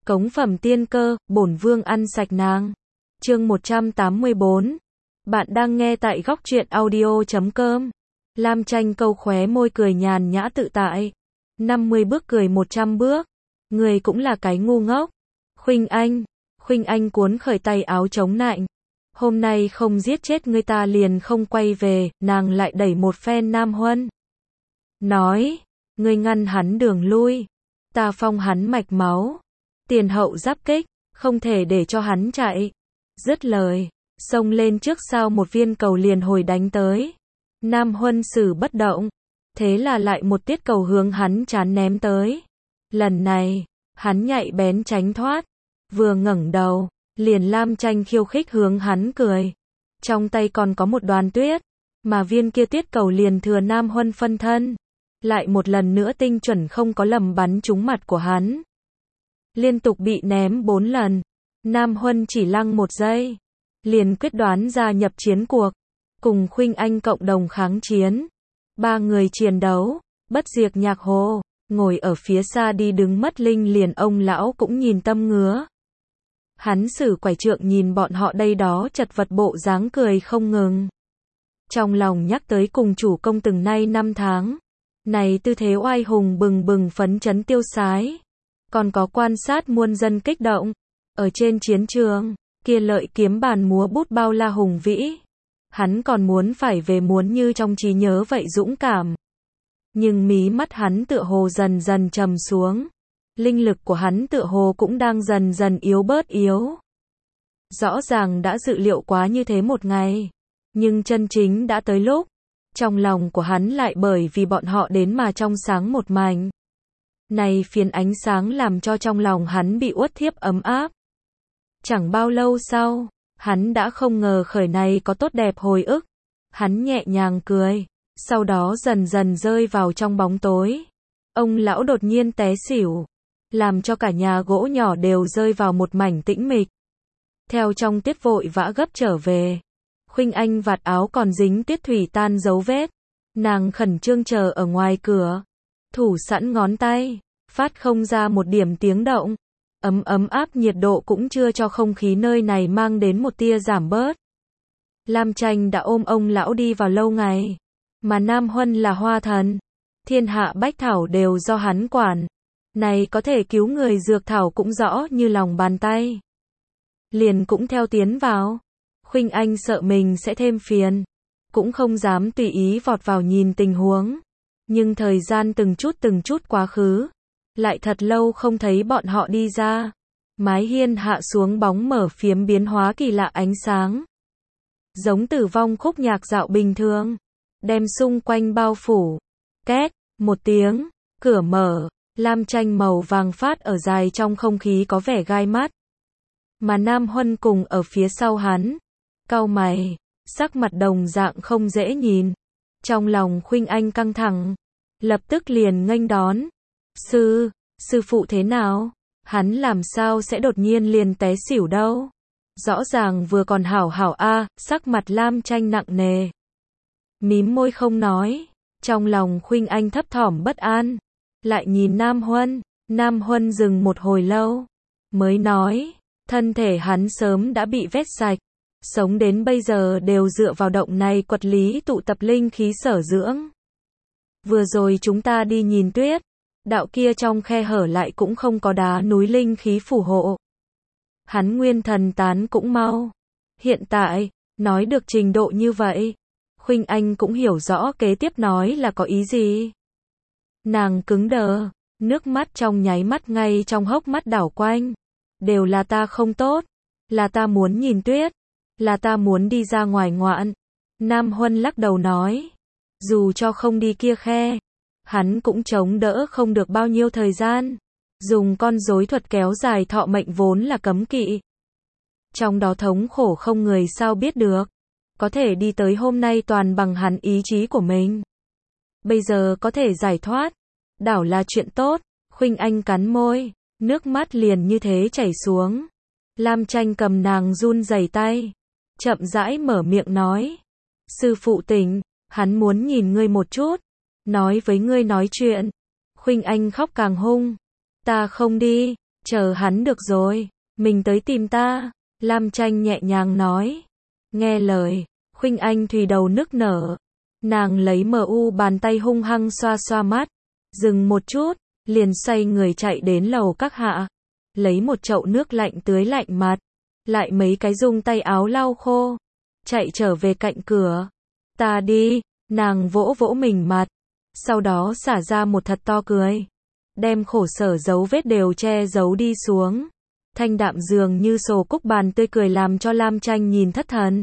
Cống phẩm tiên cơ, bổn vương ăn sạch nàng. Chương 184. Bạn đang nghe tại góc truyện audio.com. Lam Tranh câu khóe môi cười nhàn nhã tự tại. 50 bước cười 100 bước. Người cũng là cái ngu ngốc. Khuynh Anh cuốn khởi tay áo chống nạnh. Hôm nay không giết chết ngươi ta liền không quay về, nàng lại đẩy một phen Nam Huân. Nói, ngươi ngăn hắn đường lui. Ta phong hắn mạch máu. Tiền hậu giáp kích, không thể để cho hắn chạy. Dứt lời, xông lên trước sau một viên cầu liền hồi đánh tới. Nam Huân xử bất động, thế là lại một tiết cầu hướng hắn chán ném tới. Lần này, hắn nhạy bén tránh thoát, vừa ngẩng đầu, liền Lam Tranh khiêu khích hướng hắn cười. Trong tay còn có một đoàn tuyết, mà viên kia tiết cầu liền thừa Nam Huân phân thân. Lại một lần nữa tinh chuẩn không có lầm bắn trúng mặt của hắn. Liên tục bị ném 4 lần. Nam Huân chỉ lăng 1 giây, liền quyết đoán gia nhập chiến cuộc, cùng Khuynh Anh cộng đồng kháng chiến. 3 người chiến đấu, bất diệt nhạc hồ, ngồi ở phía xa đi đứng mất linh liền ông lão cũng nhìn tâm ngứa. Hắn sử quải trượng nhìn bọn họ đây đó chật vật bộ dáng cười không ngừng. Trong lòng nhắc tới cùng chủ công từng nay 5 tháng. Này tư thế oai hùng bừng bừng phấn chấn tiêu sái. Còn có quan sát muôn dân kích động. Ở trên chiến trường, kia lợi kiếm bàn múa bút bao la hùng vĩ. Hắn còn muốn phải về muốn như trong trí nhớ vậy dũng cảm. Nhưng mí mắt hắn tựa hồ dần dần trầm xuống. Linh lực của hắn tựa hồ cũng đang dần dần yếu bớt yếu. Rõ ràng đã dự liệu quá như thế một ngày. Nhưng chân chính đã tới lúc. Trong lòng của hắn lại bởi vì bọn họ đến mà trong sáng một mảnh. Này phiến ánh sáng làm cho trong lòng hắn bị uất thiếp ấm áp. Chẳng bao lâu sau, hắn đã không ngờ khởi này có tốt đẹp hồi ức. Hắn nhẹ nhàng cười, sau đó dần dần rơi vào trong bóng tối. Ông lão đột nhiên té xỉu, làm cho cả nhà gỗ nhỏ đều rơi vào một mảnh tĩnh mịch. Theo trong tiết vội vã gấp trở về, Khuynh Anh vạt áo còn dính tiết thủy tan dấu vết. Nàng khẩn trương chờ ở ngoài cửa, thủ sẵn ngón tay, phát không ra một điểm tiếng động. Ấm áp nhiệt độ cũng chưa cho không khí nơi này mang đến một tia giảm bớt. Lam Tranh đã ôm ông lão đi vào lâu ngày, mà Nam Huân là hoa thần, thiên hạ bách thảo đều do hắn quản. Này có thể cứu người dược thảo cũng rõ như lòng bàn tay. Liền cũng theo tiến vào. Khuynh Anh sợ mình sẽ thêm phiền, cũng không dám tùy ý vọt vào nhìn tình huống. Nhưng thời gian từng chút quá khứ, lại thật lâu không thấy bọn họ đi ra. Mái hiên hạ xuống bóng mở phiếm biến hóa kỳ lạ ánh sáng. Giống tử vong khúc nhạc dạo bình thường, đem xung quanh bao phủ. Két, một tiếng, cửa mở, Lam Tranh màu vàng phát ở dài trong không khí có vẻ gai mắt. Mà Nam Huân cùng ở phía sau hắn, cau mày, sắc mặt đồng dạng không dễ nhìn. Trong lòng Khuynh Anh căng thẳng, lập tức liền nghênh đón. Sư phụ thế nào? Hắn làm sao sẽ đột nhiên liền té xỉu đâu? Rõ ràng vừa còn hảo hảo sắc mặt Lam Tranh nặng nề. Mím môi không nói, trong lòng Khuynh Anh thấp thỏm bất an. Lại nhìn Nam Huân dừng một hồi lâu, mới nói, thân thể hắn sớm đã bị vét sạch. Sống đến bây giờ đều dựa vào động này quật lý tụ tập linh khí sở dưỡng. Vừa rồi chúng ta đi nhìn tuyết, đạo kia trong khe hở lại cũng không có đá núi linh khí phù hộ. Hắn nguyên thần tán cũng mau. Hiện tại, nói được trình độ như vậy, Khuynh Anh cũng hiểu rõ kế tiếp nói là có ý gì. Nàng cứng đờ, nước mắt trong nháy mắt ngay trong hốc mắt đảo quanh. Đều là ta không tốt, là ta muốn nhìn tuyết, là ta muốn đi ra ngoài ngoạn. Nam Huân lắc đầu nói, dù cho không đi kia khe, hắn cũng chống đỡ không được bao nhiêu thời gian. Dùng con rối thuật kéo dài thọ mệnh vốn là cấm kỵ. Trong đó thống khổ không người sao biết được. Có thể đi tới hôm nay toàn bằng hắn ý chí của mình. Bây giờ có thể giải thoát, đảo là chuyện tốt. Khuynh Anh cắn môi, nước mắt liền như thế chảy xuống. Lam Tranh cầm nàng run rẩy tay, chậm rãi mở miệng nói, sư phụ tỉnh, hắn muốn nhìn ngươi một chút, nói với ngươi nói chuyện. Khuynh Anh khóc càng hung, ta không đi, Chờ hắn được rồi, mình tới tìm ta. Lam Tranh nhẹ nhàng nói. Nghe lời, Khuynh Anh Thùy đầu nức nở. Nàng lấy bàn tay hung hăng xoa xoa mắt. Dừng một chút, liền xoay người chạy đến lầu các hạ. Lấy một chậu nước lạnh tưới lạnh mặt. Lại mấy cái dùng tay áo lau khô. Chạy trở về cạnh cửa. Ta đi, nàng vỗ vỗ mình mặt. Sau đó xả ra một thật to cười. Đem khổ sở dấu vết đều che giấu đi xuống. Thanh đạm dường như sổ cúc bàn tươi cười làm cho Lam Tranh nhìn thất thần.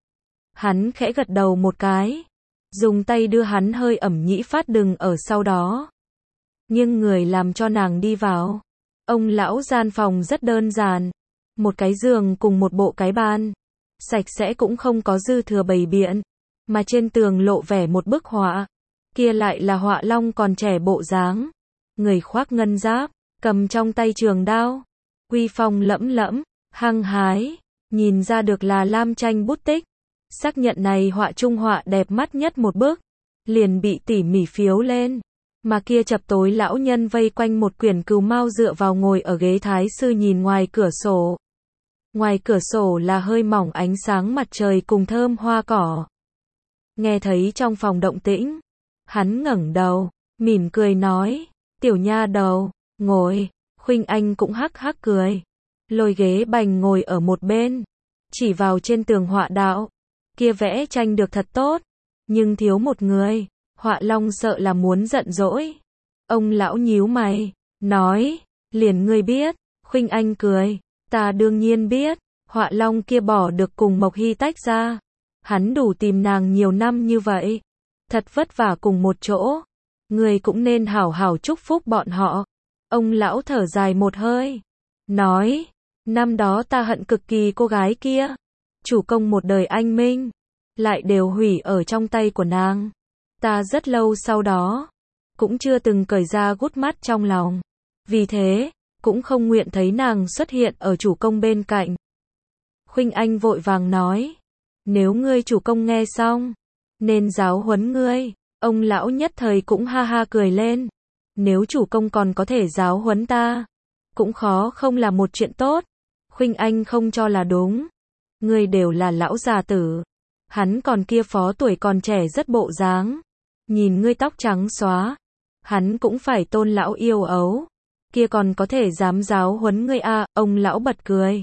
Hắn khẽ gật đầu một cái. Dùng tay đưa hắn hơi ẩm nhĩ phát đừng ở sau đó. Nhưng người làm cho nàng đi vào. Ông lão gian phòng rất đơn giản. Một cái giường cùng một bộ cái bàn. Sạch sẽ cũng không có dư thừa bày biện. Mà trên tường lộ vẻ một bức họa. Kia lại là họa long còn trẻ bộ dáng. Người khoác ngân giáp, cầm trong tay trường đao. Uy phong lẫm lẫm, hăng hái. Nhìn ra được là Lam Tranh bút tích. Xác nhận này họa trung họa đẹp mắt nhất một bức. Liền bị tỉ mỉ phiếu lên. Mà kia chập tối lão nhân vây quanh một quyển cừu mao dựa vào ngồi ở ghế thái sư nhìn ngoài cửa sổ. Ngoài cửa sổ là hơi mỏng ánh sáng mặt trời cùng thơm hoa cỏ. Nghe thấy trong phòng động tĩnh. Hắn ngẩng đầu, mỉm cười nói. Tiểu nha đầu, ngồi. Khuynh Anh cũng hắc hắc cười. Lôi ghế bành ngồi ở một bên. Chỉ vào trên tường họa đạo. Kia vẽ tranh được thật tốt. Nhưng thiếu một người. Họa long sợ là muốn giận dỗi. Ông lão nhíu mày. Nói. Liền ngươi biết. Khuynh Anh cười. Ta đương nhiên biết. Họa long kia bỏ được cùng Mộc Hy tách ra. Hắn đủ tìm nàng nhiều năm như vậy. Thật vất vả cùng một chỗ. Người cũng nên hảo hảo chúc phúc bọn họ. Ông lão thở dài một hơi. Nói. Năm đó ta hận cực kỳ cô gái kia. Chủ công một đời anh minh. Lại đều hủy ở trong tay của nàng. Ta rất lâu sau đó. Cũng chưa từng cởi ra gút mắt trong lòng. Vì thế. Cũng không nguyện thấy nàng xuất hiện ở chủ công bên cạnh. Khuynh Anh vội vàng nói. Nếu ngươi chủ công nghe xong. Nên giáo huấn ngươi. Ông lão nhất thời cũng ha ha cười lên. Nếu chủ công còn có thể giáo huấn ta. Cũng khó không là một chuyện tốt. Khuynh Anh không cho là đúng. Ngươi đều là lão già tử. Hắn còn kia phó tuổi còn trẻ rất bộ dáng. Nhìn ngươi tóc trắng xóa. Hắn cũng phải tôn lão yêu ấu. Kia còn có thể dám giáo huấn ngươi à, ông lão bật cười.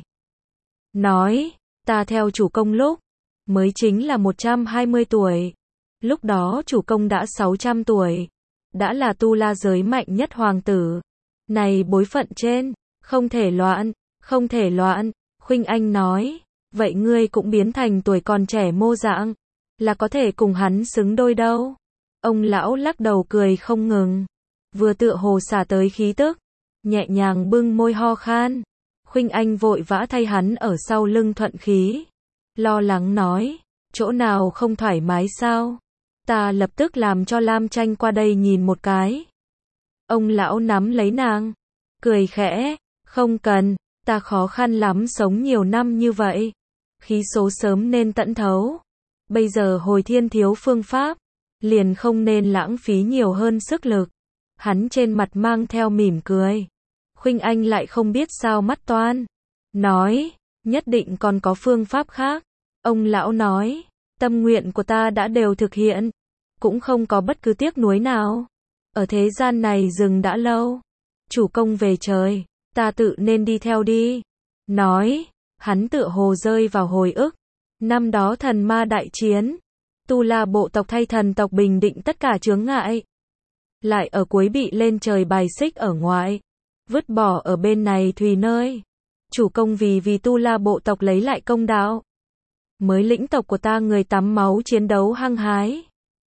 Nói, ta theo chủ công lúc. Mới chính là 120 tuổi. Lúc đó chủ công đã 600 tuổi. Đã là tu la giới mạnh nhất hoàng tử. Này bối phận trên. Không thể loạn. Không thể loạn. Khuynh Anh nói. Vậy ngươi cũng biến thành tuổi còn trẻ mô dạng. Là có thể cùng hắn xứng đôi đâu. Ông lão lắc đầu cười không ngừng. Vừa tựa hồ xả tới khí tức. Nhẹ nhàng bưng môi ho khan. Khuynh Anh vội vã thay hắn ở sau lưng thuận khí. Lo lắng nói. Chỗ nào không thoải mái sao? Ta lập tức làm cho Lam Tranh qua đây nhìn một cái. Ông lão nắm lấy nàng. Cười khẽ. Không cần. Ta khó khăn lắm sống nhiều năm như vậy. Khí số sớm nên tận thấu. Bây giờ hồi thiên thiếu phương pháp. Liền không nên lãng phí nhiều hơn sức lực. Hắn trên mặt mang theo mỉm cười. Khuynh Anh lại không biết sao mắt toan. Nói. Nhất định còn có phương pháp khác. Ông lão nói. Tâm nguyện của ta đã đều thực hiện. Cũng không có bất cứ tiếc nuối nào. Ở thế gian này dừng đã lâu. Chủ công về trời. Ta tự nên đi theo đi. Nói. Hắn tựa hồ rơi vào hồi ức. Năm đó thần ma đại chiến. Tu La bộ tộc thay thần tộc bình định tất cả chướng ngại. Lại ở cuối bị lên trời bài xích ở ngoài. Vứt bỏ ở bên này thùy nơi. Chủ công vì Tu La bộ tộc lấy lại công đạo. Mới lĩnh tộc của ta người tắm máu chiến đấu hăng hái.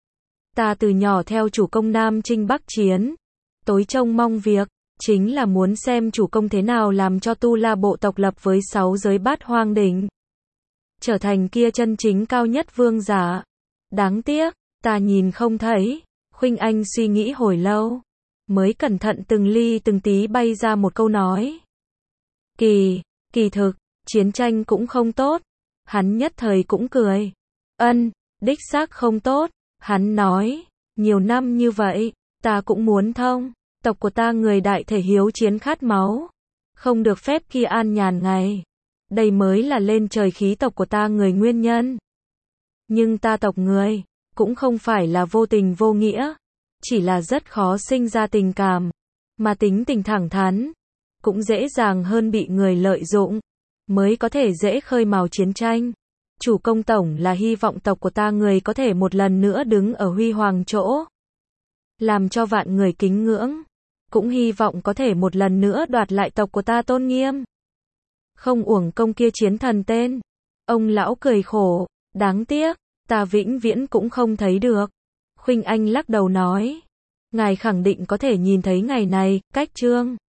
Ta từ nhỏ theo chủ công Nam Chinh Bắc chiến. Tối trông mong việc. Chính là muốn xem chủ công thế nào làm cho Tu La bộ tộc lập với 6 giới bát hoang đỉnh. Trở thành kia chân chính cao nhất vương giả. Đáng tiếc, ta nhìn không thấy. Khuynh Anh suy nghĩ hồi lâu. Mới cẩn thận từng ly từng tí bay ra một câu nói. Kỳ thực, chiến tranh cũng không tốt. Hắn nhất thời cũng cười. Đích xác không tốt. Hắn nói, nhiều năm như vậy, ta cũng muốn thông. Tộc của ta người đại thể hiếu chiến khát máu. không được phép khi an nhàn ngày. Đây mới là lên trời khí tộc của ta người nguyên nhân. Nhưng ta tộc người, cũng không phải là vô tình vô nghĩa, chỉ là rất khó sinh ra tình cảm, mà tính tình thẳng thắn, cũng dễ dàng hơn bị người lợi dụng, mới có thể dễ khơi mào chiến tranh. Chủ công tổng là hy vọng tộc của ta người có thể một lần nữa đứng ở huy hoàng chỗ, làm cho vạn người kính ngưỡng, cũng hy vọng có thể một lần nữa đoạt lại tộc của ta tôn nghiêm. Không uổng công kia chiến thần tên. Ông lão cười khổ, đáng tiếc, ta vĩnh viễn cũng không thấy được. Khuynh Anh lắc đầu nói, ngài khẳng định có thể nhìn thấy ngày này, cách chương